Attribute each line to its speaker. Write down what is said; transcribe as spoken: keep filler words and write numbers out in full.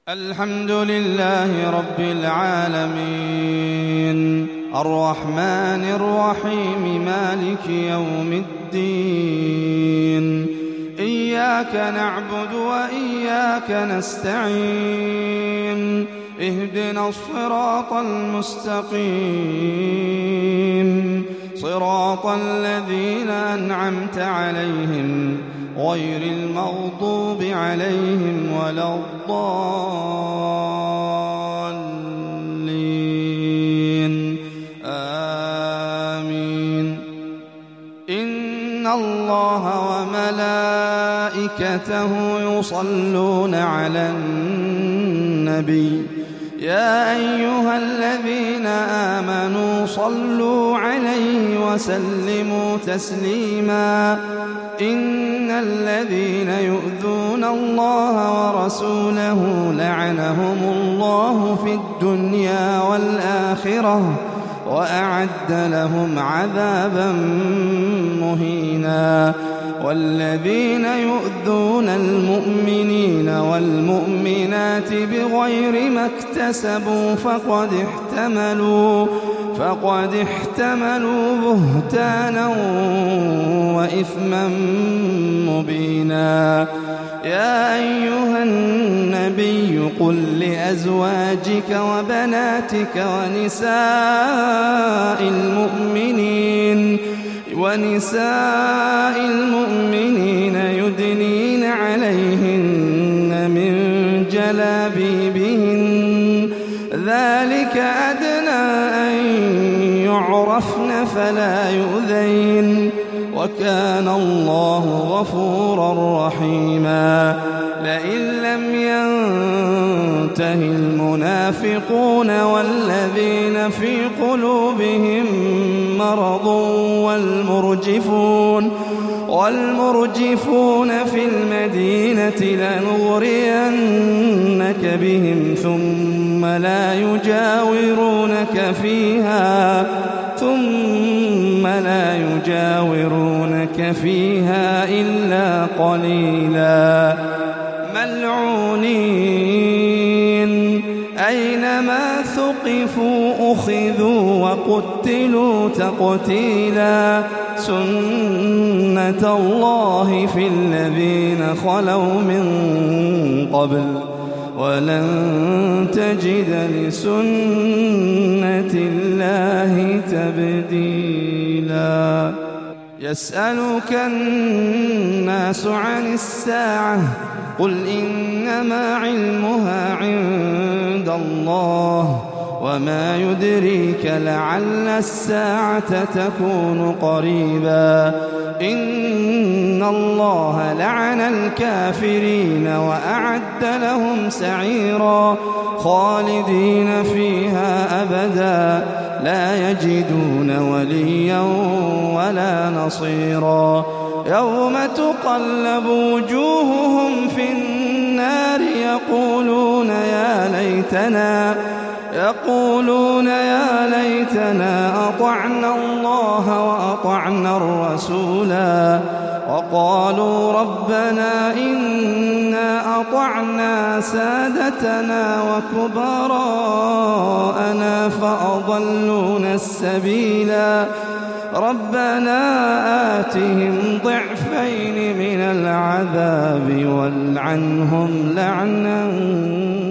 Speaker 1: الحمد لله رب العالمين الرحمن الرحيم مالك يوم الدين إياك نعبد وإياك نستعين اهدنا الصراط المستقيم صراط الذين أنعمت عليهم غير المغضوب عليهم ولا الضالين آمين. إن الله وملائكته يصلون على النبي يا أيها الذين آمنوا صلوا عليه وسلموا تسليما. إن الذين يؤذون الله ورسوله لعنهم الله في الدنيا والآخرة وأعد لهم عذابا مهينا. والذين يؤذون المؤمنين والمؤمنات بغير ما اكتسبوا فقد احتملوا فقد احتملوا بهتانا وإثما مبينا. يا أيها النبي قل لأزواجك وبناتك ونساء المؤمنين ونساء المؤمنين يدنين عليهن من جلابيبهن ذلك أدنى أن يعرفن فلا يؤذين وكان الله غفورا رحيما. لئن لم ينته المنافقون والذين في قلوبهم مرض والمرجفون والمرجفون في المدينة لنغرينك بهم ثم لا يجاورونك فيها ثم لا يجاورونك فيها إلا قليلا ملعونين أينما ثقفوا أخذوا وقتلوا تقتيلا. سنة الله في الذين خلوا من قبل ولن تجد لسنة الله تبديلا. يسألك الناس عن الساعة قل إنما علمها عند الله وما يدريك لعل الساعة تكون قريبا. إن الله لعن الكافرين وأعد لهم سعيرا خالدين فيها أبدا لا يجدون وليا ولا نصيرا. يوم تقلب وجوههم في النار يقولون يا ليتنا يقولون يا ليتنا أطعنا الله وأطعنا الرسولا وقالوا ربنا إنا أطعنا سادتنا وكبراءنا فأضلونا السبيلا. ربنا آتهم ضعفين من العذاب والعنهم لعنا